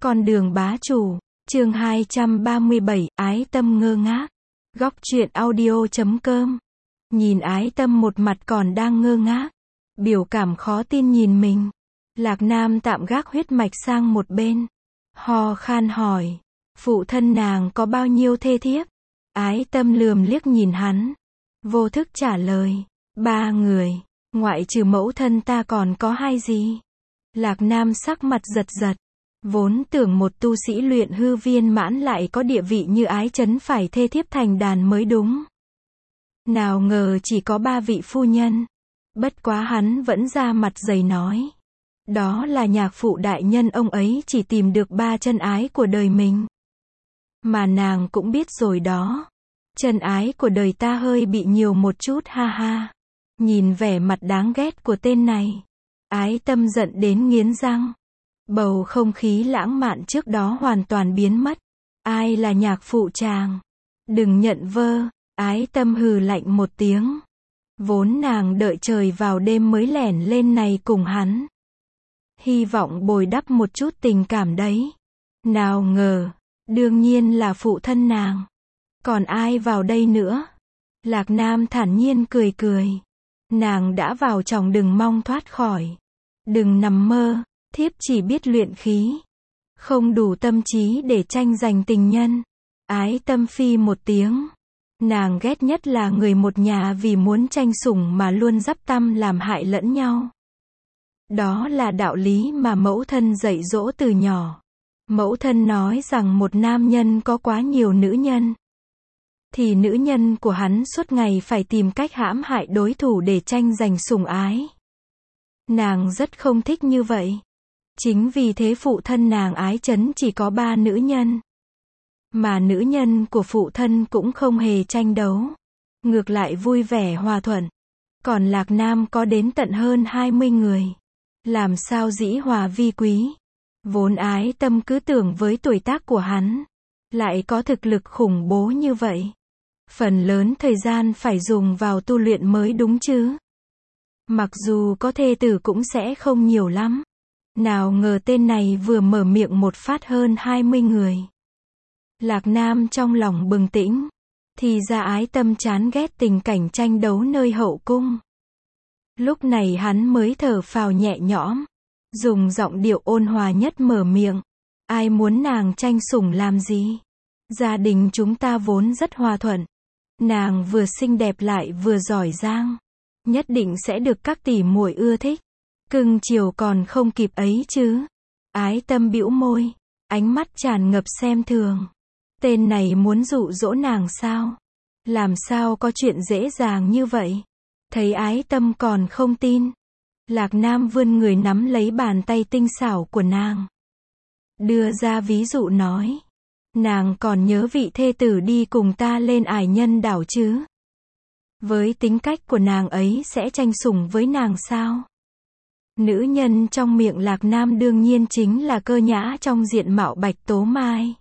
Con đường bá chủ, chương 237, ái tâm ngơ ngác. Góc truyện audio.com. Nhìn ái tâm một mặt còn đang ngơ ngác, biểu cảm khó tin nhìn mình. Lạc Nam tạm gác huyết mạch sang một bên, ho khan hỏi, phụ thân nàng có bao nhiêu thê thiếp? Ái tâm lườm liếc nhìn hắn, vô thức trả lời, 3 người, ngoại trừ mẫu thân ta còn có 2 gì? Lạc Nam sắc mặt giật giật, vốn tưởng một tu sĩ luyện hư viên mãn lại có địa vị như ái chấn phải thê thiếp thành đàn mới đúng. Nào ngờ chỉ có 3 vị phu nhân. Bất quá hắn vẫn ra mặt dày nói, đó là nhạc phụ đại nhân, ông ấy chỉ tìm được 3 chân ái của đời mình. Mà nàng cũng biết rồi đó, chân ái của đời ta hơi bị nhiều một chút, ha ha. Nhìn vẻ mặt đáng ghét của tên này, ái tâm giận đến nghiến răng. Bầu không khí lãng mạn trước đó hoàn toàn biến mất. Ai là nhạc phụ chàng? Đừng nhận vơ. Ái tâm hừ lạnh một tiếng. Vốn nàng đợi trời vào đêm mới lẻn lên này cùng hắn, hy vọng bồi đắp một chút tình cảm đấy. Nào ngờ, đương nhiên là phụ thân nàng. Còn ai vào đây nữa? Lạc Nam thản nhiên cười cười. Nàng đã vào trong, đừng mong thoát khỏi. Đừng nằm mơ, thiếp chỉ biết luyện khí, không đủ tâm trí để tranh giành tình nhân. Ái tâm phi một tiếng. Nàng ghét nhất là người một nhà vì muốn tranh sủng mà luôn dắp tâm làm hại lẫn nhau. Đó là đạo lý mà mẫu thân dạy dỗ từ nhỏ. Mẫu thân nói rằng một nam nhân có quá nhiều nữ nhân, thì nữ nhân của hắn suốt ngày phải tìm cách hãm hại đối thủ để tranh giành sủng ái. Nàng rất không thích như vậy. Chính vì thế phụ thân nàng ái chấn chỉ có 3 nữ nhân. Mà nữ nhân của phụ thân cũng không hề tranh đấu, ngược lại vui vẻ hòa thuận. Còn Lạc Nam có đến tận hơn 20 người. Làm sao dĩ hòa vi quý. Vốn ái tâm cứ tưởng với tuổi tác của hắn, lại có thực lực khủng bố như vậy. Phần lớn thời gian phải dùng vào tu luyện mới đúng chứ. Mặc dù có thê tử cũng sẽ không nhiều lắm. Nào ngờ tên này vừa mở miệng một phát hơn 20 người. Lạc Nam trong lòng bừng tỉnh. Thì ra ái tâm chán ghét tình cảnh tranh đấu nơi hậu cung. Lúc này hắn mới thở phào nhẹ nhõm, dùng giọng điệu ôn hòa nhất mở miệng. Ai muốn nàng tranh sủng làm gì? Gia đình chúng ta vốn rất hòa thuận. Nàng vừa xinh đẹp lại vừa giỏi giang, nhất định sẽ được các tỷ muội ưa thích. Cưng chiều còn không kịp ấy chứ. Ái tâm bĩu môi, ánh mắt tràn ngập xem thường. Tên này muốn dụ dỗ nàng sao? Làm sao có chuyện dễ dàng như vậy? Thấy ái tâm còn không tin, Lạc Nam vươn người nắm lấy bàn tay tinh xảo của nàng, đưa ra ví dụ nói, nàng còn nhớ vị thê tử đi cùng ta lên Ải Nhân đảo chứ? Với tính cách của nàng ấy sẽ tranh sủng với nàng sao? Nữ nhân trong miệng Lạc Nam đương nhiên chính là Cơ Nhã trong diện mạo Bạch Tố Mai.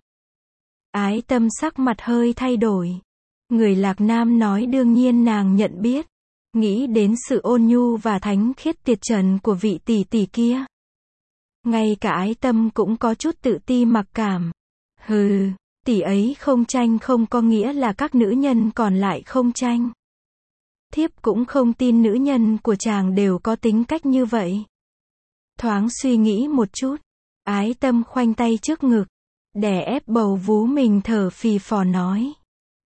Ái tâm sắc mặt hơi thay đổi. Người Lạc Nam nói đương nhiên nàng nhận biết. Nghĩ đến sự ôn nhu và thánh khiết tuyệt trần của vị tỷ tỷ kia, ngay cả ái tâm cũng có chút tự ti mặc cảm. Hừ, tỷ ấy không tranh không có nghĩa là các nữ nhân còn lại không tranh. Thiếp cũng không tin nữ nhân của chàng đều có tính cách như vậy. Thoáng suy nghĩ một chút, ái tâm khoanh tay trước ngực, đè ép bầu vú mình thở phì phò nói.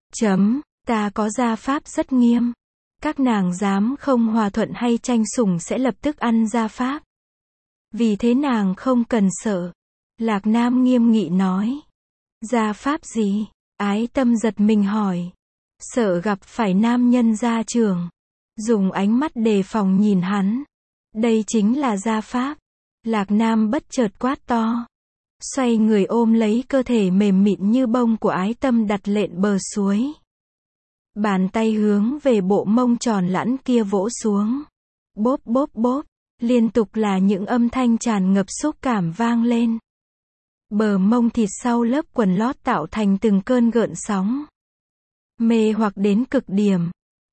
Ta có gia pháp rất nghiêm. Các nàng dám không hòa thuận hay tranh sủng sẽ lập tức ăn gia pháp. Vì thế nàng không cần sợ. Lạc Nam nghiêm nghị nói. Gia pháp gì? Ái tâm giật mình hỏi. Sợ gặp phải nam nhân gia trưởng. Dùng ánh mắt đề phòng nhìn hắn. Đây chính là gia pháp. Lạc Nam bất chợt quát to. Xoay người ôm lấy cơ thể mềm mịn như bông của ái tâm đặt lên bờ suối. Bàn tay hướng về bộ mông tròn lẵn kia vỗ xuống. Bốp bốp bốp, liên tục là những âm thanh tràn ngập xúc cảm vang lên. Bờ mông thịt sau lớp quần lót tạo thành từng cơn gợn sóng. Mê hoặc đến cực điểm.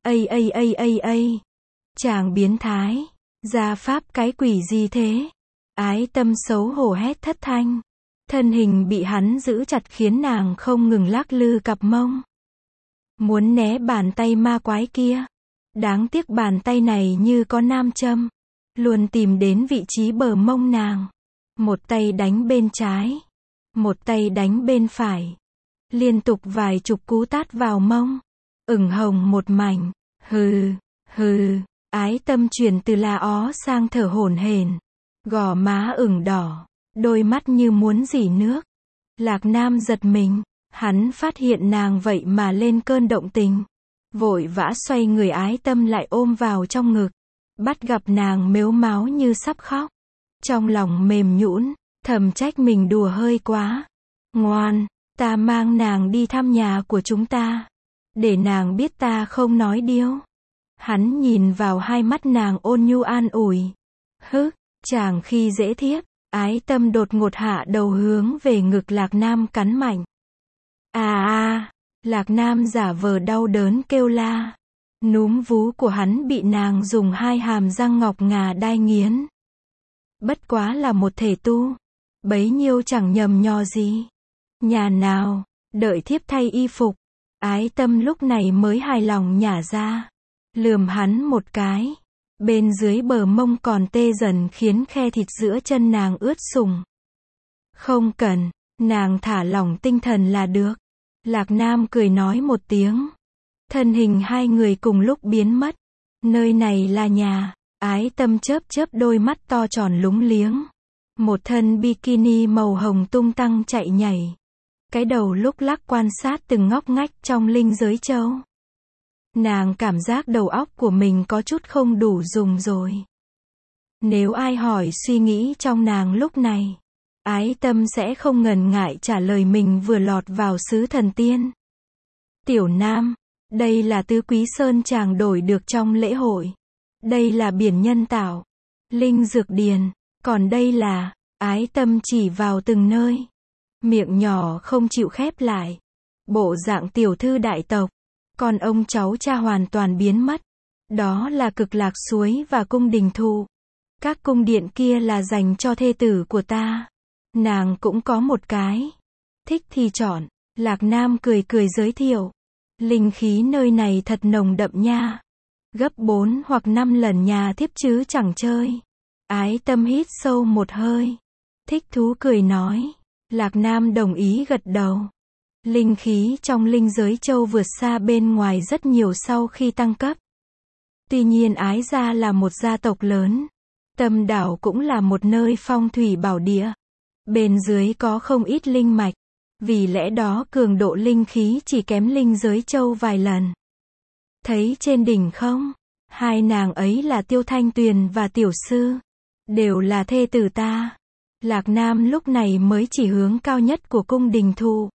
Ây. Chàng biến thái. Gia pháp cái quỷ gì thế? Ái tâm xấu hổ hét thất thanh. Thân hình bị hắn giữ chặt khiến nàng không ngừng lắc lư cặp mông. Muốn né bàn tay ma quái kia. Đáng tiếc bàn tay này như có nam châm. Luôn tìm đến vị trí bờ mông nàng. Một tay đánh bên trái. Một tay đánh bên phải. Liên tục vài chục cú tát vào mông. Ửng hồng một mảnh. Hừ, hừ. Ái Tâm chuyển từ la ó sang thở hổn hển. Gò má ửng đỏ. Đôi mắt như muốn rỉ nước. Lạc Nam giật mình. Hắn phát hiện nàng vậy mà lên cơn động tình. Vội vã xoay người Ái Tâm lại ôm vào trong ngực. Bắt gặp nàng mếu máo như sắp khóc. Trong lòng mềm nhũn, thầm trách mình đùa hơi quá. Ngoan, ta mang nàng đi thăm nhà của chúng ta. Để nàng biết ta không nói điêu. Hắn nhìn vào hai mắt nàng ôn nhu an ủi. Chàng khi dễ thiếp. Ái Tâm đột ngột hạ đầu hướng về ngực Lạc Nam cắn mạnh. Lạc Nam giả vờ đau đớn kêu la. Núm vú của hắn bị nàng dùng hai hàm răng ngọc ngà đai nghiến. Bất quá là một thể tu. Bấy nhiêu chẳng nhầm nhò gì. Nhà nào, đợi thiếp thay y phục. Ái Tâm lúc này mới hài lòng nhả ra. Lườm hắn một cái. Bên dưới bờ mông còn tê dần khiến khe thịt giữa chân nàng ướt sũng. Không cần, nàng thả lỏng tinh thần là được. Lạc Nam cười nói một tiếng. Thân hình hai người cùng lúc biến mất. Nơi này là nhà. Ái Tâm chớp chớp đôi mắt to tròn lúng liếng. Một thân bikini màu hồng tung tăng chạy nhảy. Cái đầu lúc lắc quan sát từng ngóc ngách trong linh giới châu. Nàng cảm giác đầu óc của mình có chút không đủ dùng rồi. Nếu ai hỏi suy nghĩ trong nàng lúc này, Ái Tâm sẽ không ngần ngại trả lời mình vừa lọt vào xứ thần tiên. Tiểu Nam, đây là tứ quý sơn chàng đổi được trong lễ hội. Đây là biển nhân tạo, linh dược điền, còn đây là, Ái Tâm chỉ vào từng nơi. Miệng nhỏ không chịu khép lại. Bộ dạng tiểu thư đại tộc. Còn ông cháu cha hoàn toàn biến mất. Đó là Cực Lạc suối và cung đình thụ. Các cung điện kia là dành cho thê tử của ta. Nàng cũng có một cái. Thích thì chọn. Lạc Nam cười cười giới thiệu. Linh khí nơi này thật nồng đậm nha. Gấp 4 hoặc 5 lần nhà thiếp chứ chẳng chơi. Ái Tâm hít sâu một hơi. Thích thú cười nói. Lạc Nam đồng ý gật đầu. Linh khí trong linh giới châu vượt xa bên ngoài rất nhiều sau khi tăng cấp. Tuy nhiên Ái gia là một gia tộc lớn. Tâm đảo cũng là một nơi phong thủy bảo địa. Bên dưới có không ít linh mạch. Vì lẽ đó cường độ linh khí chỉ kém linh giới châu vài lần. Thấy trên đỉnh không? Hai nàng ấy là Tiêu Thanh Tuyền và Tiểu Sư. Đều là thê tử ta. Lạc Nam lúc này mới chỉ hướng cao nhất của cung đình thụ.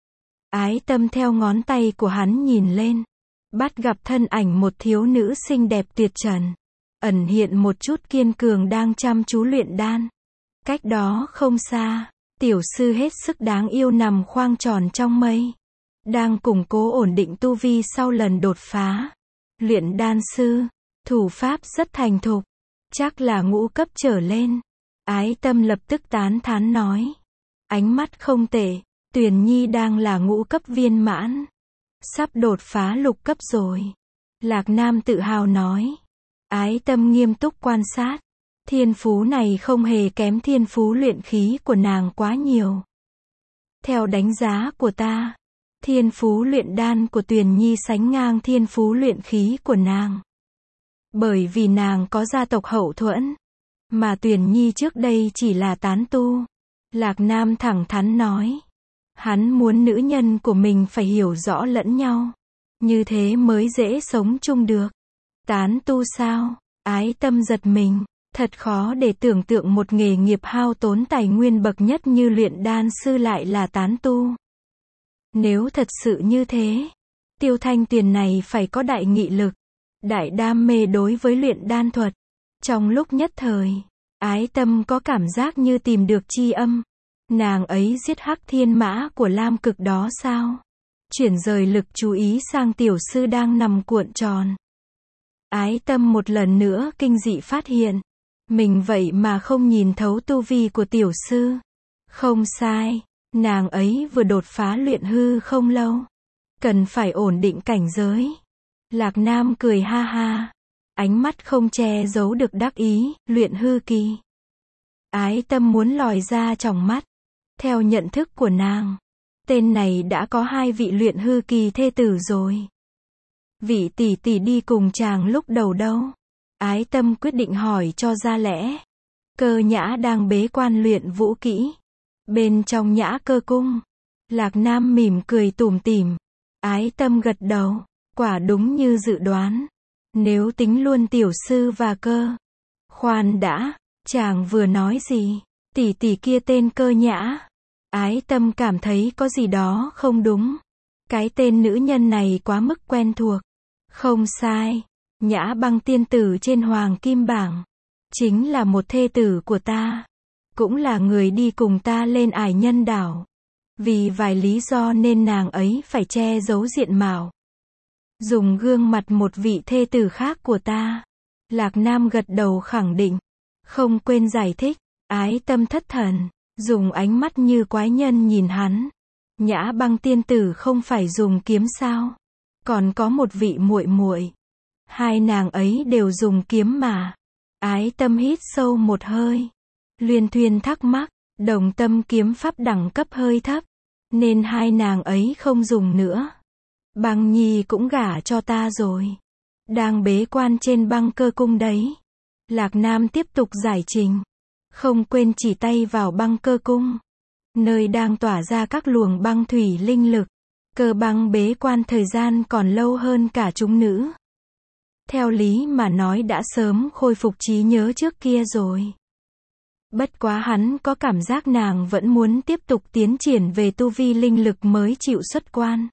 Ái Tâm theo ngón tay của hắn nhìn lên. Bắt gặp thân ảnh một thiếu nữ xinh đẹp tuyệt trần. Ẩn hiện một chút kiên cường đang chăm chú luyện đan. Cách đó không xa, Tiểu Sư hết sức đáng yêu nằm khoang tròn trong mây. Đang củng cố ổn định tu vi sau lần đột phá. Luyện đan sư, thủ pháp rất thành thục. Chắc là ngũ cấp trở lên. Ái Tâm lập tức tán thán nói. Ánh mắt không tệ. Tuyền Nhi đang là ngũ cấp viên mãn. Sắp đột phá lục cấp rồi. Lạc Nam tự hào nói. Ái Tâm nghiêm túc quan sát. Thiên phú này không hề kém thiên phú luyện khí của nàng quá nhiều. Theo đánh giá của ta, thiên phú luyện đan của Tuyền Nhi sánh ngang thiên phú luyện khí của nàng. Bởi vì nàng có gia tộc hậu thuẫn. Mà Tuyền Nhi trước đây chỉ là tán tu. Lạc Nam thẳng thắn nói. Hắn muốn nữ nhân của mình phải hiểu rõ lẫn nhau. Như thế mới dễ sống chung được. Tán tu sao? Ái Tâm giật mình. Thật khó để tưởng tượng một nghề nghiệp hao tốn tài nguyên bậc nhất như luyện đan sư lại là tán tu. Nếu thật sự như thế, Tiêu Thanh Tuyền này phải có đại nghị lực, đại đam mê đối với luyện đan thuật. Trong lúc nhất thời, Ái Tâm có cảm giác như tìm được chi âm. Nàng ấy giết Hắc Thiên Mã của Lam Cực đó sao? Chuyển rời lực chú ý sang Tiểu Sư đang nằm cuộn tròn. Ái Tâm một lần nữa kinh dị phát hiện. Mình vậy mà không nhìn thấu tu vi của Tiểu Sư. Không sai, nàng ấy vừa đột phá luyện hư không lâu. Cần phải ổn định cảnh giới. Lạc Nam cười ha ha. Ánh mắt không che giấu được đắc ý, luyện hư kỳ. Ái Tâm muốn lòi ra tròng mắt. Theo nhận thức của nàng, tên này đã có 2 vị luyện hư kỳ thê tử rồi. Vị tỷ tỷ đi cùng chàng lúc đầu đâu? Ái Tâm quyết định hỏi cho ra lẽ. Cơ Nhã đang bế quan luyện vũ kỹ. Bên trong Nhã Cơ cung. Lạc Nam mỉm cười tủm tỉm. Ái Tâm gật đầu. Quả đúng như dự đoán. Nếu tính luôn tiểu sư và Cơ. Khoan đã, chàng vừa nói gì? Tỷ tỷ kia tên Cơ Nhã. Ái Tâm cảm thấy có gì đó không đúng. Cái tên nữ nhân này quá mức quen thuộc. Không sai, Nhã Băng tiên tử trên Hoàng Kim Bảng. Chính là một thê tử của ta. Cũng là người đi cùng ta lên Ải Nhân đảo. Vì vài lý do nên nàng ấy phải che giấu diện mạo. Dùng gương mặt một vị thê tử khác của ta. Lạc Nam gật đầu khẳng định. Không quên giải thích. Ái Tâm thất thần. Dùng ánh mắt như quái nhân nhìn hắn. Nhã Băng tiên tử không phải dùng kiếm sao? Còn có một vị muội muội. 2 nàng ấy đều dùng kiếm mà. Ái Tâm hít sâu một hơi. Luyên thuyên thắc mắc. Đồng tâm kiếm pháp đẳng cấp hơi thấp. Nên 2 nàng ấy không dùng nữa. Băng Nhi cũng gả cho ta rồi. Đang bế quan trên Băng Cơ cung đấy. Lạc Nam tiếp tục giải trình. Không quên chỉ tay vào Băng Cơ cung. Nơi đang tỏa ra các luồng băng thủy linh lực. Cơ Băng bế quan thời gian còn lâu hơn cả chúng nữ. Theo lý mà nói đã sớm khôi phục trí nhớ trước kia rồi. Bất quá hắn có cảm giác nàng vẫn muốn tiếp tục tiến triển về tu vi linh lực mới chịu xuất quan.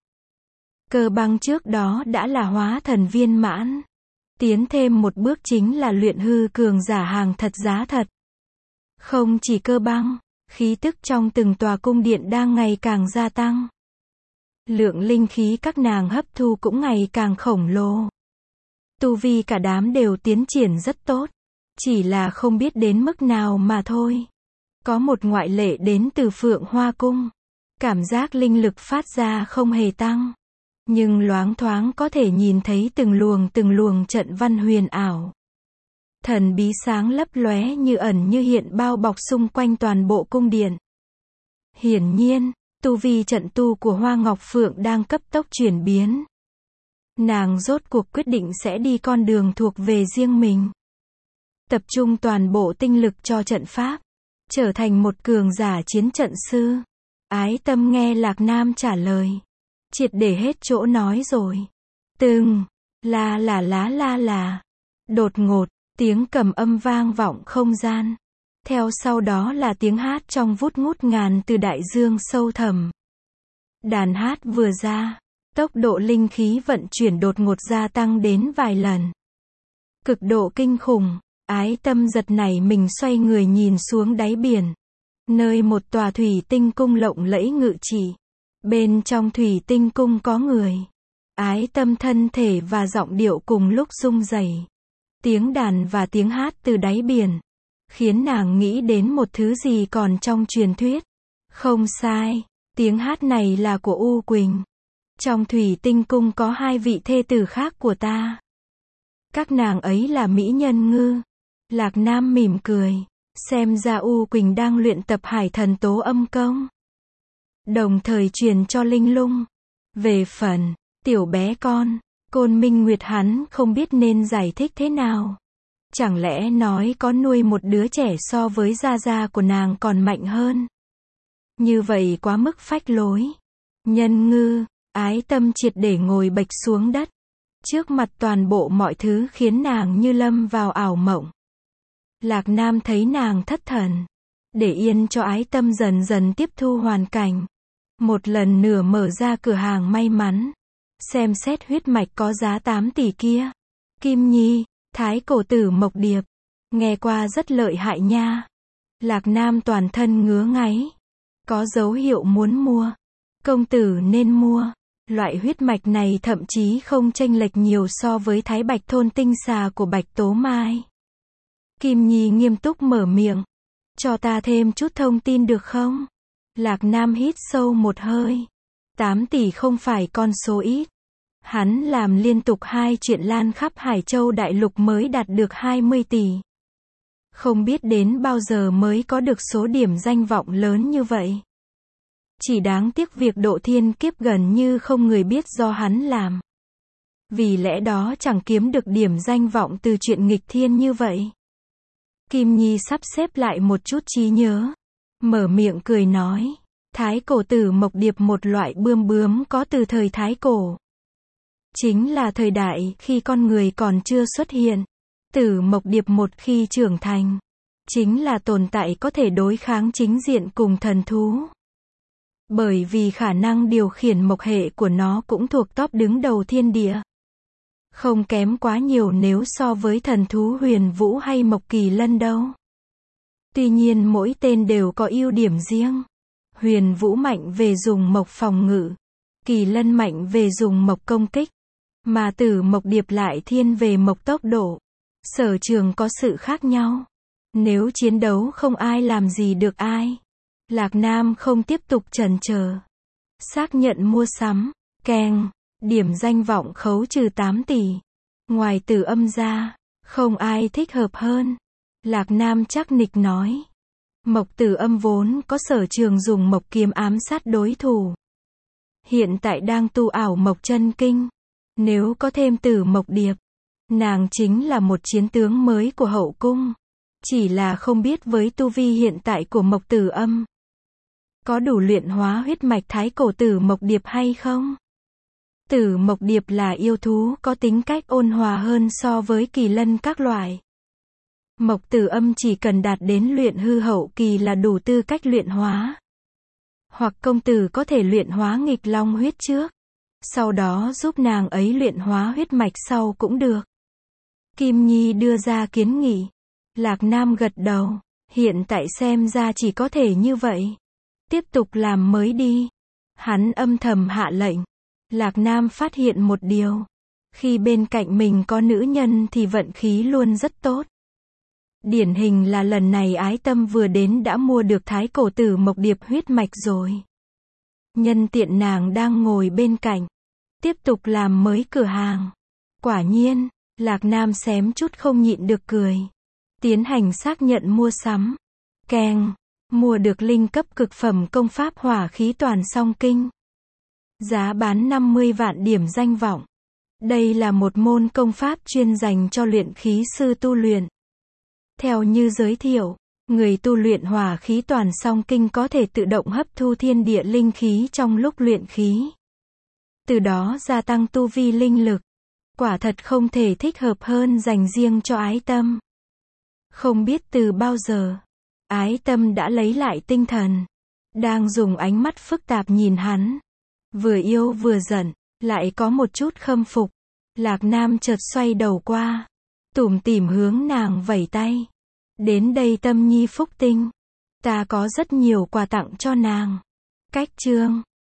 Cơ Băng trước đó đã là hóa thần viên mãn. Tiến thêm một bước chính là luyện hư cường giả hàng thật giá thật. Không chỉ Cơ Băng, khí tức trong từng tòa cung điện đang ngày càng gia tăng. Lượng linh khí các nàng hấp thu cũng ngày càng khổng lồ. Tu vi cả đám đều tiến triển rất tốt. Chỉ là không biết đến mức nào mà thôi. Có một ngoại lệ đến từ Phượng Hoa Cung. Cảm giác linh lực phát ra không hề tăng. Nhưng loáng thoáng có thể nhìn thấy từng luồng trận văn huyền ảo. Thần bí sáng lấp lóe như ẩn như hiện bao bọc xung quanh toàn bộ cung điện. Hiển nhiên, tu vi trận tu của Hoa Ngọc Phượng đang cấp tốc chuyển biến. Nàng rốt cuộc quyết định sẽ đi con đường thuộc về riêng mình. Tập trung toàn bộ tinh lực cho trận pháp. Trở thành một cường giả chiến trận sư. Ái Tâm nghe Lạc Nam trả lời. Triệt để hết chỗ nói rồi. La là. Đột ngột, tiếng cầm âm vang vọng không gian. Theo sau đó là tiếng hát trong vút ngút ngàn từ đại dương sâu thẳm. Đàn hát vừa ra, tốc độ linh khí vận chuyển đột ngột gia tăng đến vài lần. Cực độ kinh khủng, Ái Tâm giật nảy mình xoay người nhìn xuống đáy biển. Nơi một tòa thủy tinh cung lộng lẫy ngự trị. Bên trong thủy tinh cung có người. Ái Tâm thân thể và giọng điệu cùng lúc rung rẩy. Tiếng đàn và tiếng hát từ đáy biển. Khiến nàng nghĩ đến một thứ gì còn trong truyền thuyết. Không sai, tiếng hát này là của U Quỳnh. Trong thủy tinh cung có 2 vị thê tử khác của ta. Các nàng ấy là mỹ nhân ngư. Lạc Nam mỉm cười. Xem ra U Quỳnh đang luyện tập Hải Thần Tố Âm Công. Đồng thời truyền cho Linh Lung. Về phần tiểu bé con, Côn Minh Nguyệt hắn không biết nên giải thích thế nào. Chẳng lẽ nói có nuôi một đứa trẻ so với gia gia của nàng còn mạnh hơn. Như vậy quá mức phách lối. Nhân ngư, Ái Tâm triệt để ngồi bệch xuống đất. Trước mặt toàn bộ mọi thứ khiến nàng như lâm vào ảo mộng. Lạc Nam thấy nàng thất thần. Để yên cho Ái Tâm dần dần tiếp thu hoàn cảnh. Một lần nữa mở ra cửa hàng may mắn. Xem xét huyết mạch có giá 8 tỷ kia. Kim Nhi, Thái cổ tử Mộc Điệp. Nghe qua rất lợi hại nha. Lạc Nam toàn thân ngứa ngáy. Có dấu hiệu muốn mua. Công tử nên mua. Loại huyết mạch này thậm chí không chênh lệch nhiều so với Thái Bạch thôn tinh xà của Bạch Tố Mai. Kim Nhi nghiêm túc mở miệng. Cho ta thêm chút thông tin được không? Lạc Nam hít sâu một hơi. 8 tỷ không phải con số ít. Hắn làm liên tục 2 chuyện lan khắp Hải Châu Đại Lục mới đạt được 20 tỷ. Không biết đến bao giờ mới có được số điểm danh vọng lớn như vậy. Chỉ đáng tiếc việc độ thiên kiếp gần như không người biết do hắn làm. Vì lẽ đó chẳng kiếm được điểm danh vọng từ chuyện nghịch thiên như vậy. Kim Nhi sắp xếp lại một chút trí nhớ. Mở miệng cười nói. Thái cổ tử mộc điệp, một loại bươm bướm có từ thời Thái cổ. Chính là thời đại khi con người còn chưa xuất hiện. Tử mộc điệp một khi trưởng thành, chính là tồn tại có thể đối kháng chính diện cùng thần thú. Bởi vì khả năng điều khiển mộc hệ của nó cũng thuộc top đứng đầu thiên địa. Không kém quá nhiều nếu so với thần thú huyền vũ hay mộc kỳ lân đâu. Tuy nhiên mỗi tên đều có ưu điểm riêng. Huyền vũ mạnh về dùng mộc phòng ngự. Kỳ lân mạnh về dùng mộc công kích. Mà tử mộc điệp lại thiên về mộc tốc độ. Sở trường có sự khác nhau. Nếu chiến đấu không ai làm gì được ai. Lạc Nam không tiếp tục chần chờ. Xác nhận mua sắm. Keng. Điểm danh vọng khấu trừ 8 tỷ. Ngoài Tử Âm ra, không ai thích hợp hơn. Lạc Nam chắc nịch nói. Mộc Tử Âm vốn có sở trường dùng mộc kiếm ám sát đối thủ. Hiện tại đang tu ảo mộc chân kinh. Nếu có thêm Tử Mộc Điệp, nàng chính là một chiến tướng mới của hậu cung. Chỉ là không biết với tu vi hiện tại của Mộc Tử Âm, có đủ luyện hóa huyết mạch thái cổ Tử Mộc Điệp hay không? Tử Mộc Điệp là yêu thú có tính cách ôn hòa hơn so với kỳ lân các loại. Mộc Tử Âm chỉ cần đạt đến luyện hư hậu kỳ là đủ tư cách luyện hóa. Hoặc công tử có thể luyện hóa nghịch long huyết trước, sau đó giúp nàng ấy luyện hóa huyết mạch sau cũng được. Kim Nhi đưa ra kiến nghị. Lạc Nam gật đầu. Hiện tại xem ra chỉ có thể như vậy. Tiếp tục làm mới đi. Hắn âm thầm hạ lệnh. Lạc Nam phát hiện một điều. Khi bên cạnh mình có nữ nhân thì vận khí luôn rất tốt. Điển hình là lần này Ái Tâm vừa đến đã mua được thái cổ Tử Mộc Điệp huyết mạch rồi. Nhân tiện nàng đang ngồi bên cạnh. Tiếp tục làm mới cửa hàng. Quả nhiên, Lạc Nam xém chút không nhịn được cười. Tiến hành xác nhận mua sắm. Keng. Mua được linh cấp cực phẩm công pháp hỏa khí toàn song kinh. Giá bán 50 vạn điểm danh vọng. Đây là một môn công pháp chuyên dành cho luyện khí sư tu luyện. Theo như giới thiệu, người tu luyện hỏa khí toàn song kinh có thể tự động hấp thu thiên địa linh khí trong lúc luyện khí. Từ đó gia tăng tu vi linh lực. Quả thật không thể thích hợp hơn dành riêng cho Ái Tâm. Không biết từ bao giờ, Ái Tâm đã lấy lại tinh thần. Đang dùng ánh mắt phức tạp nhìn hắn. Vừa yêu vừa giận, lại có một chút khâm phục. Lạc Nam chợt xoay đầu qua. Tủm tỉm hướng nàng vẩy tay. Đến đây Tâm Nhi phúc tinh. Ta có rất nhiều quà tặng cho nàng. Cách chương.